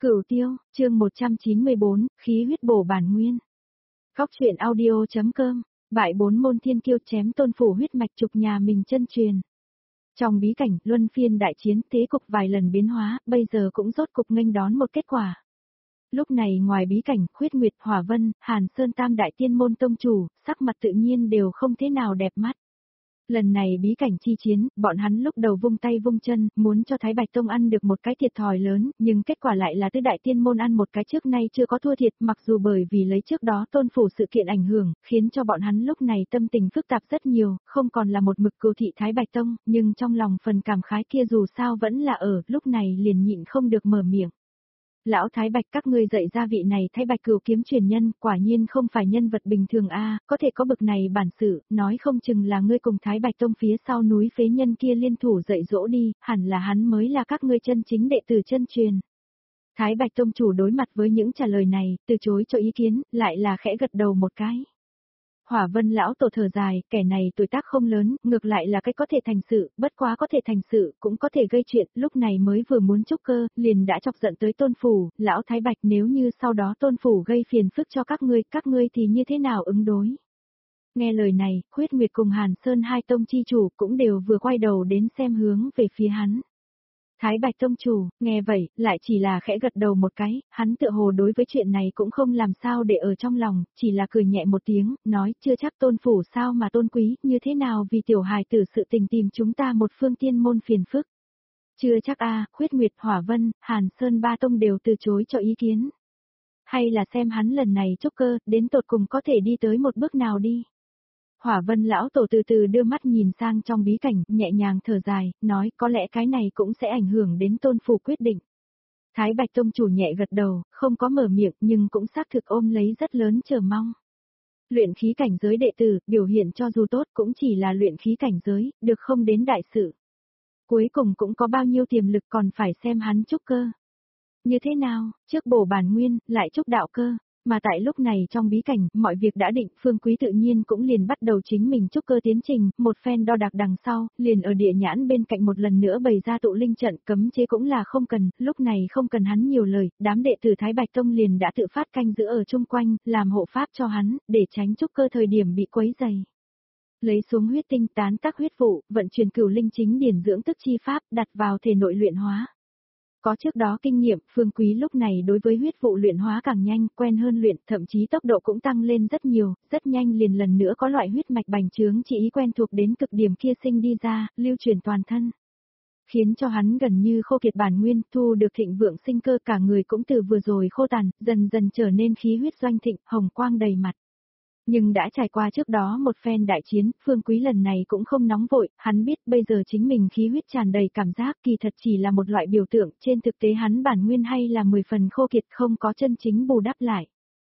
Cửu Tiêu, chương 194, khí huyết bổ bản nguyên. Góc truyện audio.com, bại 4 môn thiên kiêu chém tôn phủ huyết mạch trục nhà mình chân truyền. Trong bí cảnh, luân phiên đại chiến thế cục vài lần biến hóa, bây giờ cũng rốt cục nghênh đón một kết quả. Lúc này ngoài bí cảnh, Khuyết Nguyệt, Hỏa Vân, Hàn Sơn tam đại tiên môn tông chủ, sắc mặt tự nhiên đều không thế nào đẹp mắt. Lần này bí cảnh chi chiến, bọn hắn lúc đầu vung tay vung chân, muốn cho Thái Bạch Tông ăn được một cái thiệt thòi lớn, nhưng kết quả lại là tứ đại tiên môn ăn một cái trước nay chưa có thua thiệt, mặc dù bởi vì lấy trước đó tôn phủ sự kiện ảnh hưởng, khiến cho bọn hắn lúc này tâm tình phức tạp rất nhiều, không còn là một mực cừu thị Thái Bạch Tông, nhưng trong lòng phần cảm khái kia dù sao vẫn là ở, lúc này liền nhịn không được mở miệng. Lão Thái Bạch, các ngươi dạy ra vị này Thái Bạch Cửu kiếm truyền nhân, quả nhiên không phải nhân vật bình thường a, có thể có bực này bản sự, nói không chừng là ngươi cùng Thái Bạch Tông phía sau núi phế nhân kia liên thủ dạy dỗ đi, hẳn là hắn mới là các ngươi chân chính đệ tử chân truyền. Thái Bạch Tông chủ đối mặt với những trả lời này, từ chối cho ý kiến, lại là khẽ gật đầu một cái. Hỏa Vân lão tổ thở dài, kẻ này tuổi tác không lớn, ngược lại là cái có thể thành sự, bất quá có thể thành sự, cũng có thể gây chuyện, lúc này mới vừa muốn trúc cơ, liền đã chọc giận tới tôn phủ, lão Thái Bạch, nếu như sau đó tôn phủ gây phiền phức cho các ngươi thì như thế nào ứng đối? Nghe lời này, Khuyết Nguyệt cùng Hàn Sơn hai tông chi chủ cũng đều vừa quay đầu đến xem hướng về phía hắn. Thái Bạch Tông chủ, nghe vậy, lại chỉ là khẽ gật đầu một cái, hắn tựa hồ đối với chuyện này cũng không làm sao để ở trong lòng, chỉ là cười nhẹ một tiếng, nói chưa chắc tôn phủ sao mà tôn quý, như thế nào vì tiểu hài tử sự tình tìm chúng ta một phương tiên môn phiền phức. Chưa chắc a, Khuyết Nguyệt, Hỏa Vân, Hàn Sơn ba tông đều từ chối cho ý kiến. Hay là xem hắn lần này trúc cơ, đến tột cùng có thể đi tới một bước nào đi. Hỏa Vân lão tổ từ từ đưa mắt nhìn sang trong bí cảnh, nhẹ nhàng thở dài, nói có lẽ cái này cũng sẽ ảnh hưởng đến tôn phủ quyết định. Thái Bạch Tông chủ nhẹ gật đầu, không có mở miệng nhưng cũng xác thực ôm lấy rất lớn chờ mong. Luyện khí cảnh giới đệ tử, biểu hiện cho dù tốt cũng chỉ là luyện khí cảnh giới, được không đến đại sự. Cuối cùng cũng có bao nhiêu tiềm lực còn phải xem hắn trúc cơ. Như thế nào, trước bổ bản nguyên, lại trúc đạo cơ. Mà tại lúc này trong bí cảnh, mọi việc đã định, Phương Quý tự nhiên cũng liền bắt đầu chính mình trúc cơ tiến trình, một phen đo đạc đằng sau, liền ở địa nhãn bên cạnh một lần nữa bày ra tụ linh trận, cấm chế cũng là không cần, lúc này không cần hắn nhiều lời, đám đệ tử Thái Bạch Tông liền đã tự phát canh giữ ở chung quanh, làm hộ pháp cho hắn, để tránh trúc cơ thời điểm bị quấy dày. Lấy xuống huyết tinh tán tác huyết vụ, vận chuyển cửu linh chính điển dưỡng tức chi pháp, đặt vào thể nội luyện hóa. Có trước đó kinh nghiệm, Phương Quý lúc này đối với huyết vụ luyện hóa càng nhanh, quen hơn luyện, thậm chí tốc độ cũng tăng lên rất nhiều, rất nhanh liền lần nữa có loại huyết mạch bành trướng chỉ ý quen thuộc đến cực điểm kia sinh đi ra, lưu truyền toàn thân. Khiến cho hắn gần như khô kiệt bản nguyên, thu được thịnh vượng sinh cơ, cả người cũng từ vừa rồi khô tàn, dần dần trở nên khí huyết doanh thịnh, hồng quang đầy mặt. Nhưng đã trải qua trước đó một phen đại chiến, Phương Quý lần này cũng không nóng vội, hắn biết bây giờ chính mình khí huyết tràn đầy cảm giác kỳ thật chỉ là một loại biểu tượng, trên thực tế hắn bản nguyên hay là 10 phần khô kiệt không có chân chính bù đắp lại.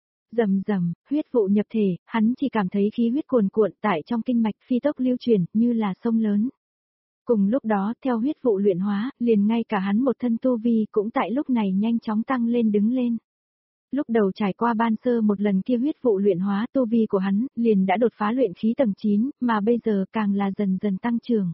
Rầm rầm, huyết vụ nhập thể, hắn chỉ cảm thấy khí huyết cuồn cuộn tại trong kinh mạch phi tốc lưu chuyển như là sông lớn. Cùng lúc đó, theo huyết vụ luyện hóa, liền ngay cả hắn một thân tu vi cũng tại lúc này nhanh chóng tăng lên đứng lên. Lúc đầu trải qua ban sơ một lần kia huyết vụ luyện hóa tu vi của hắn, liền đã đột phá luyện khí tầng 9, mà bây giờ càng là dần dần tăng trưởng.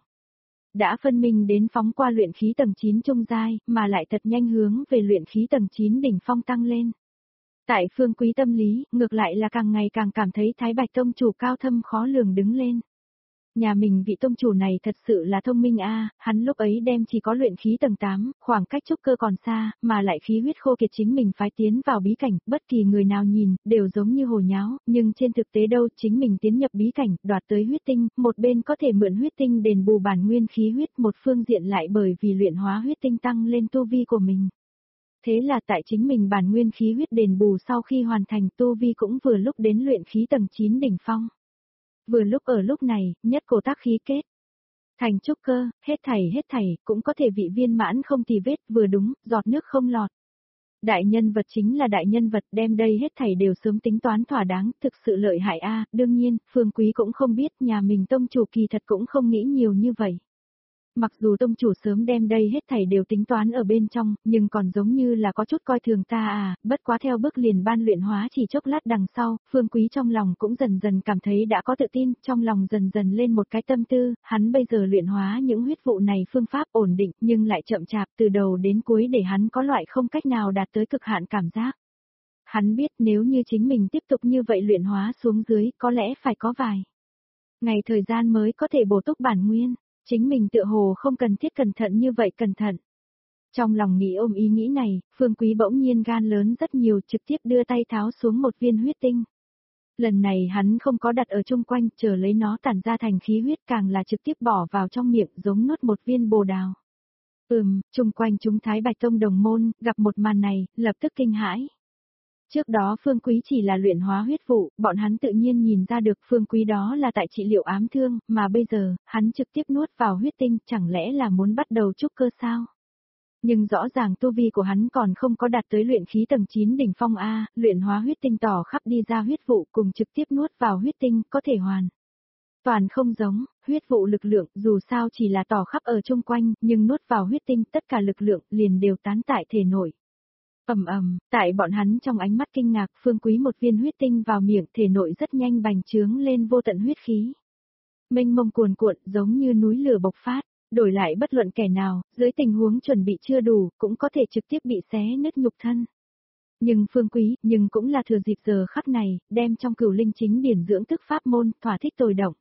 Đã phân minh đến phóng qua luyện khí tầng 9 trung giai, mà lại thật nhanh hướng về luyện khí tầng 9 đỉnh phong tăng lên. Tại Phương Quý tâm lý, ngược lại là càng ngày càng cảm thấy Thái Bạch Tông chủ cao thâm khó lường đứng lên. Nhà mình vị tông chủ này thật sự là thông minh a, hắn lúc ấy đem chỉ có luyện khí tầng 8, khoảng cách trúc cơ còn xa, mà lại khí huyết khô kiệt chính mình phái tiến vào bí cảnh, bất kỳ người nào nhìn, đều giống như hồ nháo, nhưng trên thực tế đâu, chính mình tiến nhập bí cảnh, đoạt tới huyết tinh, một bên có thể mượn huyết tinh đền bù bản nguyên khí huyết, một phương diện lại bởi vì luyện hóa huyết tinh tăng lên tu vi của mình. Thế là tại chính mình bản nguyên khí huyết đền bù sau khi hoàn thành tu vi cũng vừa lúc đến luyện khí tầng 9 đỉnh phong. Vừa lúc ở lúc này, nhất cổ tác khí kết. Thành trúc cơ, hết thảy, cũng có thể vị viên mãn không tì vết, vừa đúng, giọt nước không lọt. Đại nhân vật chính là đại nhân vật, đem đây hết thảy đều sớm tính toán thỏa đáng, thực sự lợi hại a. Đương nhiên, Phương Quý cũng không biết nhà mình tông chủ kỳ thật cũng không nghĩ nhiều như vậy. Mặc dù tông chủ sớm đem đây hết thảy đều tính toán ở bên trong, nhưng còn giống như là có chút coi thường ta à, bất quá theo bước liền ban luyện hóa chỉ chốc lát đằng sau, Phương Quý trong lòng cũng dần dần cảm thấy đã có tự tin, trong lòng dần dần lên một cái tâm tư, hắn bây giờ luyện hóa những huyết vụ này phương pháp ổn định nhưng lại chậm chạp từ đầu đến cuối để hắn có loại không cách nào đạt tới cực hạn cảm giác. Hắn biết nếu như chính mình tiếp tục như vậy luyện hóa xuống dưới có lẽ phải có vài ngày thời gian mới có thể bổ túc bản nguyên. Chính mình tựa hồ không cần thiết cẩn thận như vậy cẩn thận. Trong lòng nghĩ ôm ý nghĩ này, Phương Quý bỗng nhiên gan lớn rất nhiều trực tiếp đưa tay tháo xuống một viên huyết tinh. Lần này hắn không có đặt ở chung quanh chờ lấy nó tản ra thành khí huyết càng là trực tiếp bỏ vào trong miệng giống nuốt một viên bồ đào. Chung quanh chúng Thái Bạch Tông đồng môn, gặp một màn này, lập tức kinh hãi. Trước đó Phương Quý chỉ là luyện hóa huyết vụ, bọn hắn tự nhiên nhìn ra được Phương Quý đó là tại trị liệu ám thương, mà bây giờ, hắn trực tiếp nuốt vào huyết tinh, chẳng lẽ là muốn bắt đầu trúc cơ sao? Nhưng rõ ràng tu vi của hắn còn không có đạt tới luyện khí tầng 9 đỉnh phong A, luyện hóa huyết tinh tỏ khắp đi ra huyết vụ cùng trực tiếp nuốt vào huyết tinh, có thể hoàn. Toàn không giống, huyết vụ lực lượng dù sao chỉ là tỏ khắp ở chung quanh, nhưng nuốt vào huyết tinh tất cả lực lượng liền đều tán tại thể nội. Tại bọn hắn trong ánh mắt kinh ngạc Phương Quý một viên huyết tinh vào miệng thể nội rất nhanh bành trướng lên vô tận huyết khí. Mênh mông cuồn cuộn giống như núi lửa bộc phát, đổi lại bất luận kẻ nào, dưới tình huống chuẩn bị chưa đủ, cũng có thể trực tiếp bị xé nứt nhục thân. Nhưng Phương Quý, cũng là thừa dịp giờ khắc này, đem trong cửu linh chính điển dưỡng tức pháp môn, thỏa thích tồi động.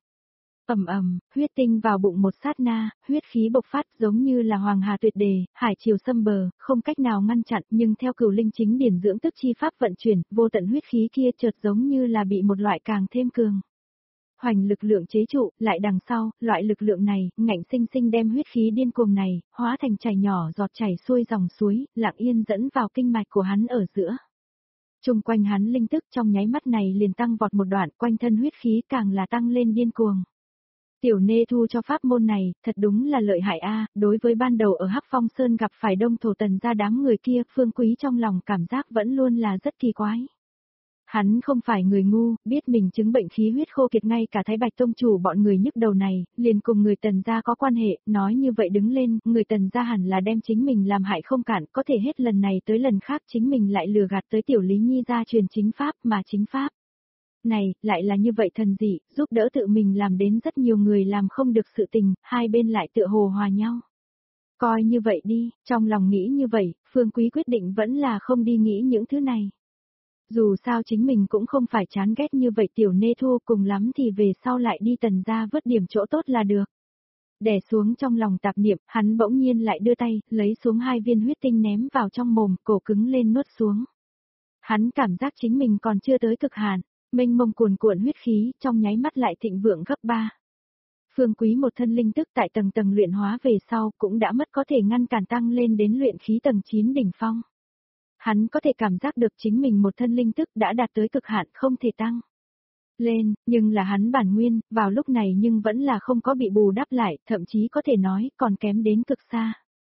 Huyết tinh vào bụng một sát na, huyết khí bộc phát giống như là hoàng hà tuyệt đề, hải triều xâm bờ, không cách nào ngăn chặn, nhưng theo cửu linh chính điển dưỡng tức chi pháp vận chuyển, vô tận huyết khí kia chợt giống như là bị một loại càng thêm cường hoành lực lượng chế trụ, lại đằng sau, loại lực lượng này, ngạnh sinh sinh đem huyết khí điên cuồng này, hóa thành chảy nhỏ giọt chảy xuôi dòng suối, lặng yên dẫn vào kinh mạch của hắn ở giữa. Trung quanh hắn linh tức trong nháy mắt này liền tăng vọt một đoạn, quanh thân huyết khí càng là tăng lên điên cuồng. Tiểu Nê thu cho pháp môn này, thật đúng là lợi hại a. Đối với ban đầu ở Hắc Phong Sơn gặp phải Đông Thổ Tần gia đám người kia, Phương Quý trong lòng cảm giác vẫn luôn là rất kỳ quái. Hắn không phải người ngu, biết mình chứng bệnh khí huyết khô kiệt ngay cả Thái Bạch Tông chủ bọn người nhức đầu này, liền cùng người Tần gia có quan hệ, nói như vậy đứng lên, người Tần gia hẳn là đem chính mình làm hại không cản, có thể hết lần này tới lần khác chính mình lại lừa gạt tới Tiểu Lý Nhi gia truyền chính pháp mà chính pháp này, lại là như vậy thần dị, giúp đỡ tự mình làm đến rất nhiều người làm không được sự tình, hai bên lại tựa hồ hòa nhau. Coi như vậy đi, trong lòng nghĩ như vậy, Phương Quý quyết định vẫn là không đi nghĩ những thứ này. Dù sao chính mình cũng không phải chán ghét như vậy Tiểu Nê thu, cùng lắm thì về sau lại đi Tần gia vớt điểm chỗ tốt là được. Đè xuống trong lòng tạp niệm, hắn bỗng nhiên lại đưa tay, lấy xuống 2 viên huyết tinh ném vào trong mồm, cổ cứng lên nuốt xuống. Hắn cảm giác chính mình còn chưa tới cực hạn. Mênh mông cuồn cuộn huyết khí, trong nháy mắt lại thịnh vượng gấp 3. Phương Quý một thân linh tức tại tầng tầng luyện hóa về sau, cũng đã mất có thể ngăn cản tăng lên đến luyện khí tầng 9 đỉnh phong. Hắn có thể cảm giác được chính mình một thân linh tức đã đạt tới cực hạn không thể tăng lên, nhưng là hắn bản nguyên, vào lúc này nhưng vẫn là không có bị bù đắp lại, thậm chí có thể nói, còn kém đến cực xa.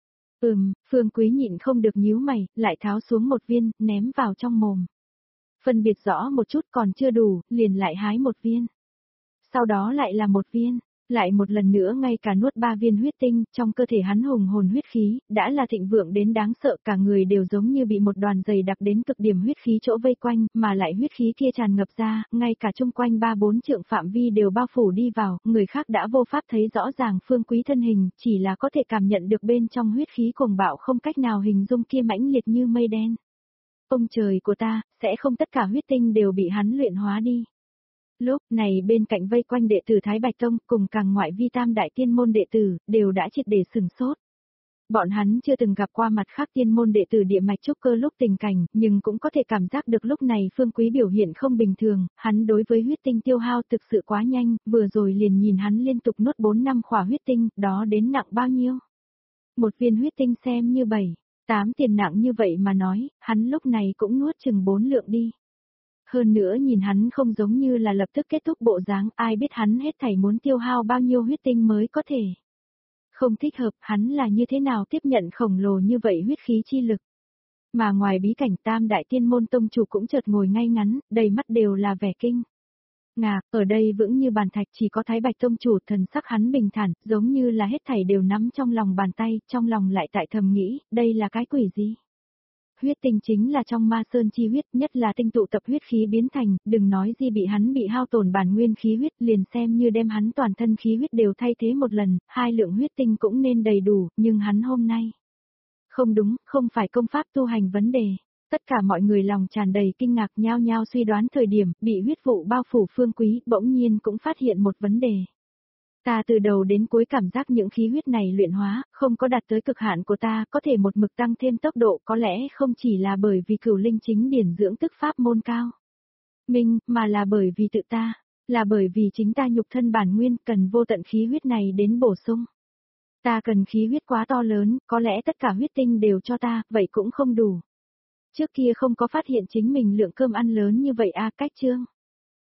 Phương Quý nhịn không được nhíu mày, lại tháo xuống một viên, ném vào trong mồm. Phân biệt rõ một chút còn chưa đủ, liền lại hái một viên. Sau đó lại là một viên, lại một lần nữa ngay cả nuốt 3 viên huyết tinh, trong cơ thể hắn hùng hồn huyết khí, đã là thịnh vượng đến đáng sợ, cả người đều giống như bị một đoàn dày đặc đến cực điểm huyết khí chỗ vây quanh, mà lại huyết khí kia tràn ngập ra, ngay cả chung quanh 3-4 trượng phạm vi đều bao phủ đi vào, người khác đã vô pháp thấy rõ ràng Phương Quý thân hình, chỉ là có thể cảm nhận được bên trong huyết khí cuồng bạo không cách nào hình dung kia mãnh liệt như mây đen. Ông trời của ta, sẽ không tất cả huyết tinh đều bị hắn luyện hóa đi. Lúc này bên cạnh vây quanh đệ tử Thái Bạch Tông cùng càng ngoại vi tam đại tiên môn đệ tử, đều đã triệt để sừng sốt. Bọn hắn chưa từng gặp qua mặt khác tiên môn đệ tử địa mạch trúc cơ lúc tình cảnh, nhưng cũng có thể cảm giác được lúc này Phương Quý biểu hiện không bình thường, hắn đối với huyết tinh tiêu hao thực sự quá nhanh, vừa rồi liền nhìn hắn liên tục nuốt 4 năm khỏa huyết tinh, đó đến nặng bao nhiêu. Một viên huyết tinh xem như 7-8 tiền nặng như vậy mà nói, hắn lúc này cũng nuốt chừng 4 lượng đi. Hơn nữa nhìn hắn không giống như là lập tức kết thúc bộ dáng, ai biết hắn hết thảy muốn tiêu hao bao nhiêu huyết tinh mới có thể. Không thích hợp, hắn là như thế nào tiếp nhận khổng lồ như vậy huyết khí chi lực. Mà ngoài bí cảnh tam đại tiên môn tông chủ cũng chợt ngồi ngay ngắn, đầy mắt đều là vẻ kinh Ngạc, ở đây vững như bàn thạch, chỉ có Thái Bạch tông chủ, thần sắc hắn bình thản, giống như là hết thảy đều nắm trong lòng bàn tay, trong lòng lại tại thầm nghĩ, đây là cái quỷ gì? Huyết tinh chính là trong ma sơn chi huyết, nhất là tinh tụ tập huyết khí biến thành, đừng nói gì bị hắn bị hao tổn bản nguyên khí huyết, liền xem như đem hắn toàn thân khí huyết đều thay thế một lần, 2 lượng huyết tinh cũng nên đầy đủ, nhưng hắn hôm nay. Không đúng, không phải công pháp tu hành vấn đề. Tất cả mọi người lòng tràn đầy kinh ngạc nhao nhao suy đoán thời điểm, bị huyết vụ bao phủ Phương Quý, bỗng nhiên cũng phát hiện một vấn đề. Ta từ đầu đến cuối cảm giác những khí huyết này luyện hóa, không có đạt tới cực hạn của ta, có thể một mực tăng thêm tốc độ, có lẽ không chỉ là bởi vì cửu linh chính điển dưỡng tức pháp môn cao. Minh, mà là bởi vì tự ta, là bởi vì chính ta nhục thân bản nguyên cần vô tận khí huyết này đến bổ sung. Ta cần khí huyết quá to lớn, có lẽ tất cả huyết tinh đều cho ta, vậy cũng không đủ. Trước kia không có phát hiện chính mình lượng cơm ăn lớn như vậy cách chương.